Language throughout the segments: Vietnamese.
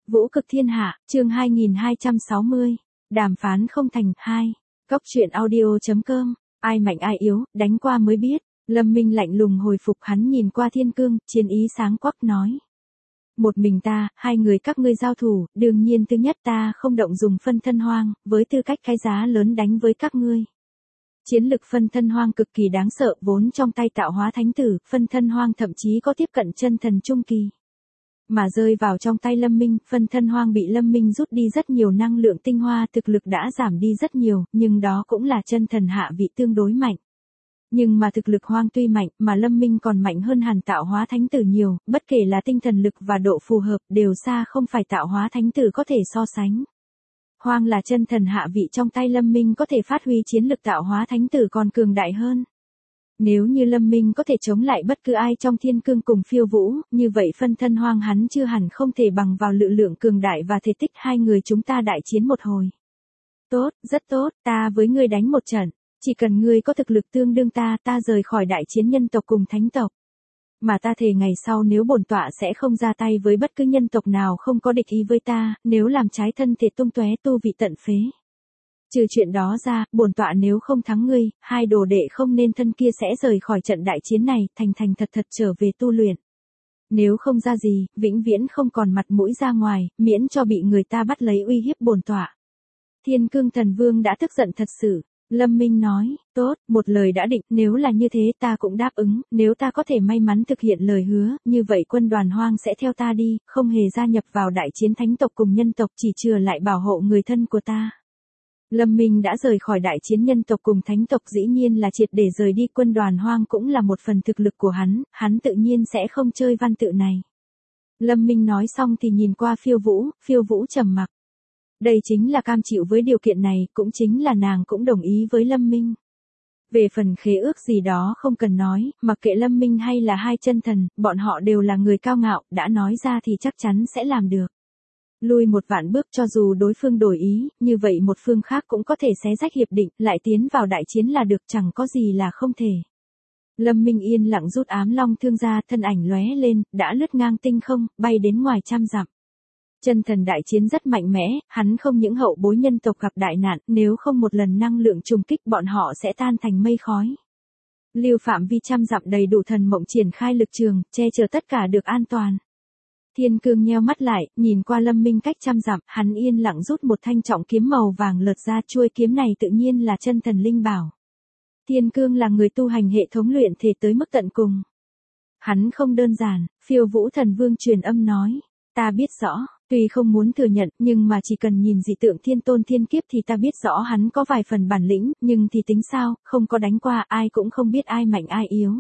Vũ cực thiên hạ, chương 2260. Đàm phán không thành, 2. Góc truyện audio.com. Ai mạnh ai yếu, đánh qua mới biết. Lâm Minh lạnh lùng hồi phục, hắn nhìn qua Thiên Cương, chiến ý sáng quắc nói. Một mình ta, hai người các ngươi giao thủ, đương nhiên thứ nhất ta không động dùng phân thân hoang, với tư cách cái giá lớn đánh với các ngươi. Chiến lực phân thân hoang cực kỳ đáng sợ, vốn trong tay tạo hóa thánh tử, phân thân hoang thậm chí có tiếp cận chân thần trung kỳ. Mà rơi vào trong tay Lâm Minh, phân thân hoang bị Lâm Minh rút đi rất nhiều năng lượng tinh hoa, thực lực đã giảm đi rất nhiều, nhưng đó cũng là chân thần hạ vị tương đối mạnh. Nhưng mà thực lực hoang tuy mạnh, mà Lâm Minh còn mạnh hơn hẳn tạo hóa thánh tử nhiều, bất kể là tinh thần lực và độ phù hợp, đều xa không phải tạo hóa thánh tử có thể so sánh. Hoang là chân thần hạ vị trong tay Lâm Minh có thể phát huy chiến lực tạo hóa thánh tử còn cường đại hơn. Nếu như Lâm Minh có thể chống lại bất cứ ai trong Thiên Cương cùng Phiêu Vũ, như vậy phân thân hoang hắn chưa hẳn không thể bằng vào lượng cường đại và thể tích hai người chúng ta đại chiến một hồi. Tốt, rất tốt, ta với ngươi đánh một trận, chỉ cần ngươi có thực lực tương đương ta rời khỏi đại chiến nhân tộc cùng thánh tộc. Mà ta thề ngày sau nếu bổn tọa sẽ không ra tay với bất cứ nhân tộc nào không có địch ý với ta, nếu làm trái thân thể tung tóe tu vị tận phế. Trừ chuyện đó ra, bổn tọa nếu không thắng ngươi, hai đồ đệ không nên thân kia sẽ rời khỏi trận đại chiến này, thành thật trở về tu luyện. Nếu không ra gì, vĩnh viễn không còn mặt mũi ra ngoài, miễn cho bị người ta bắt lấy uy hiếp bổn tọa. Thiên Cương Thần Vương đã tức giận thật sự. Lâm Minh nói, tốt, một lời đã định, nếu là như thế ta cũng đáp ứng, nếu ta có thể may mắn thực hiện lời hứa, như vậy quân đoàn hoang sẽ theo ta đi, không hề gia nhập vào đại chiến thánh tộc cùng nhân tộc, chỉ chừa lại bảo hộ người thân của ta. Lâm Minh đã rời khỏi đại chiến nhân tộc cùng thánh tộc, dĩ nhiên là triệt để rời đi, quân đoàn hoang cũng là một phần thực lực của hắn tự nhiên sẽ không chơi văn tự này. Lâm Minh nói xong thì nhìn qua Phiêu Vũ trầm mặc. Đây chính là cam chịu với điều kiện này, cũng chính là nàng cũng đồng ý với Lâm Minh. Về phần khế ước gì đó không cần nói, mặc kệ Lâm Minh hay là hai chân thần, bọn họ đều là người cao ngạo, đã nói ra thì chắc chắn sẽ làm được. Lui một vạn bước, cho dù đối phương đổi ý, như vậy một phương khác cũng có thể xé rách hiệp định, lại tiến vào đại chiến là được, chẳng có gì là không thể. Lâm Minh yên lặng rút ám long thương ra, thân ảnh lóe lên, đã lướt ngang tinh không, bay đến ngoài trăm dặm. Chân thần đại chiến rất mạnh mẽ, hắn không những hậu bối nhân tộc gặp đại nạn, nếu không một lần năng lượng trùng kích bọn họ sẽ tan thành mây khói. Lưu phạm vi trăm dặm đầy đủ thần mộng triển khai lực trường, che chở tất cả được an toàn. Thiên Cương nheo mắt lại, nhìn qua Lâm Minh cách trăm dặm, hắn yên lặng rút một thanh trọng kiếm màu vàng lượt ra, chuôi kiếm này tự nhiên là chân thần linh bảo. Thiên Cương là người tu hành hệ thống luyện thể tới mức tận cùng. Hắn không đơn giản, Phiêu Vũ Thần Vương truyền âm nói, ta biết rõ. Tuy không muốn thừa nhận, nhưng mà chỉ cần nhìn dị tượng thiên tôn thiên kiếp thì ta biết rõ hắn có vài phần bản lĩnh, nhưng thì tính sao, không có đánh qua ai cũng không biết ai mạnh ai yếu.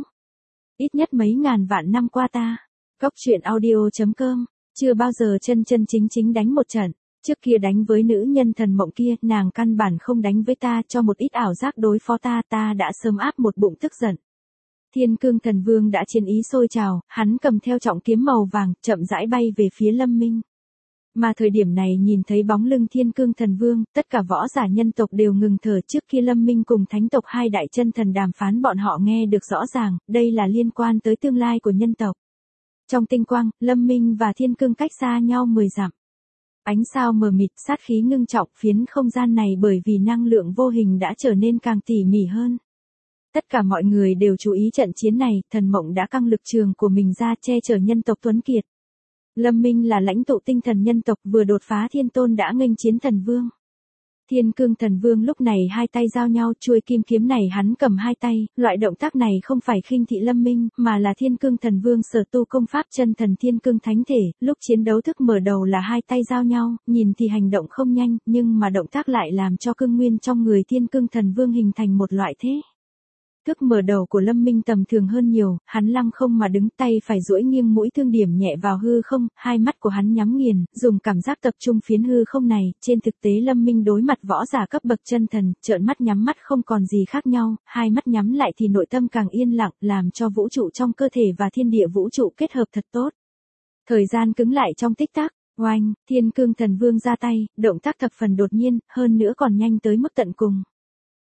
Ít nhất mấy ngàn vạn năm qua ta. Góc truyện audio.com, chưa bao giờ chân chính đánh một trận. Trước kia đánh với nữ nhân thần mộng kia, nàng căn bản không đánh với ta, cho một ít ảo giác đối phó ta đã sớm áp một bụng tức giận. Thiên Cương Thần Vương đã chiến ý sôi trào, hắn cầm theo trọng kiếm màu vàng, chậm rãi bay về phía Lâm Minh. Mà thời điểm này nhìn thấy bóng lưng Thiên Cương Thần Vương, tất cả võ giả nhân tộc đều ngừng thở. Trước khi Lâm Minh cùng thánh tộc hai đại chân thần đàm phán, bọn họ nghe được rõ ràng, đây là liên quan tới tương lai của nhân tộc. Trong tinh quang, Lâm Minh và Thiên Cương cách xa nhau 10 dặm. Ánh sao mờ mịt, sát khí ngưng trọng, phiến không gian này bởi vì năng lượng vô hình đã trở nên càng tỉ mỉ hơn. Tất cả mọi người đều chú ý trận chiến này, thần mộng đã căng lực trường của mình ra che chở nhân tộc tuấn kiệt. Lâm Minh là lãnh tụ tinh thần nhân tộc, vừa đột phá thiên tôn đã nghênh chiến thần vương. Thiên Cương Thần Vương lúc này hai tay giao nhau, chuôi kim kiếm này hắn cầm hai tay, loại động tác này không phải khinh thị Lâm Minh, mà là Thiên Cương Thần Vương sở tu công pháp chân thần Thiên Cương Thánh Thể, lúc chiến đấu thức mở đầu là hai tay giao nhau, nhìn thì hành động không nhanh, nhưng mà động tác lại làm cho cương nguyên trong người Thiên Cương Thần Vương hình thành một loại thế. Thức mở đầu của Lâm Minh tầm thường hơn nhiều, hắn lăng không mà đứng, tay phải duỗi nghiêng mũi thương điểm nhẹ vào hư không, hai mắt của hắn nhắm nghiền, dùng cảm giác tập trung phiến hư không này. Trên thực tế Lâm Minh đối mặt võ giả cấp bậc chân thần, trợn mắt nhắm mắt không còn gì khác nhau, hai mắt nhắm lại thì nội tâm càng yên lặng, làm cho vũ trụ trong cơ thể và thiên địa vũ trụ kết hợp thật tốt. Thời gian cứng lại trong tích tắc. Oanh, Thiên Cương Thần Vương ra tay, động tác thập phần đột nhiên, hơn nữa còn nhanh tới mức tận cùng.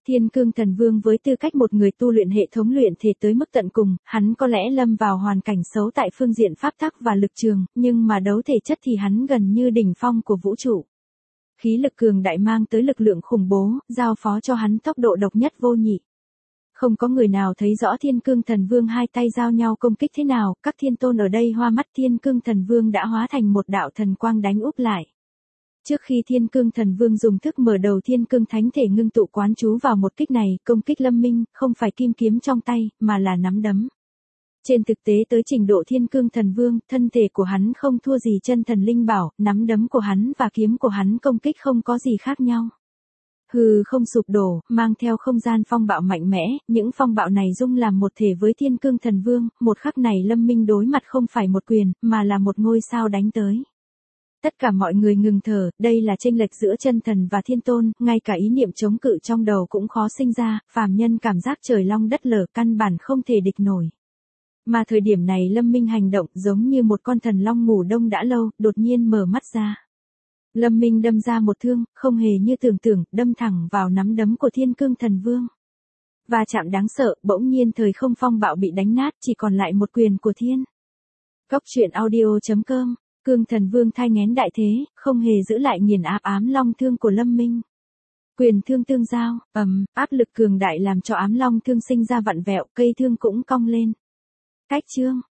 Thiên Cương Thần Vương với tư cách một người tu luyện hệ thống luyện thể tới mức tận cùng, hắn có lẽ lâm vào hoàn cảnh xấu tại phương diện pháp tắc và lực trường, nhưng mà đấu thể chất thì hắn gần như đỉnh phong của vũ trụ. Khí lực cường đại mang tới lực lượng khủng bố, giao phó cho hắn tốc độ độc nhất vô nhị. Không có người nào thấy rõ Thiên Cương Thần Vương hai tay giao nhau công kích thế nào, các thiên tôn ở đây hoa mắt. Thiên Cương Thần Vương đã hóa thành một đạo thần quang đánh úp lại. Trước khi Thiên Cương Thần Vương dùng thức mở đầu Thiên Cương Thánh Thể ngưng tụ quán chú vào một kích này, công kích Lâm Minh, không phải kim kiếm trong tay, mà là nắm đấm. Trên thực tế tới trình độ Thiên Cương Thần Vương, thân thể của hắn không thua gì chân thần linh bảo, nắm đấm của hắn và kiếm của hắn công kích không có gì khác nhau. Hư không sụp đổ, mang theo không gian phong bạo mạnh mẽ, những phong bạo này dung làm một thể với Thiên Cương Thần Vương, một khắc này Lâm Minh đối mặt không phải một quyền, mà là một ngôi sao đánh tới. Tất cả mọi người ngừng thở, đây là chênh lệch giữa chân thần và thiên tôn, ngay cả ý niệm chống cự trong đầu cũng khó sinh ra, phàm nhân cảm giác trời long đất lở căn bản không thể địch nổi. Mà thời điểm này Lâm Minh hành động giống như một con thần long ngủ đông đã lâu, đột nhiên mở mắt ra. Lâm Minh đâm ra một thương, không hề như tưởng tượng, đâm thẳng vào nắm đấm của Thiên Cương Thần Vương. Và chạm đáng sợ, bỗng nhiên thời không phong bạo bị đánh nát, chỉ còn lại một quyền của thiên. Cốc truyện audio.com, Cương Thần Vương thai nghén đại thế, không hề giữ lại nghiền áp ám long thương của Lâm Minh. Quyền thương tương giao, áp lực cường đại làm cho ám long thương sinh ra vặn vẹo, cây thương cũng cong lên. Cách chương.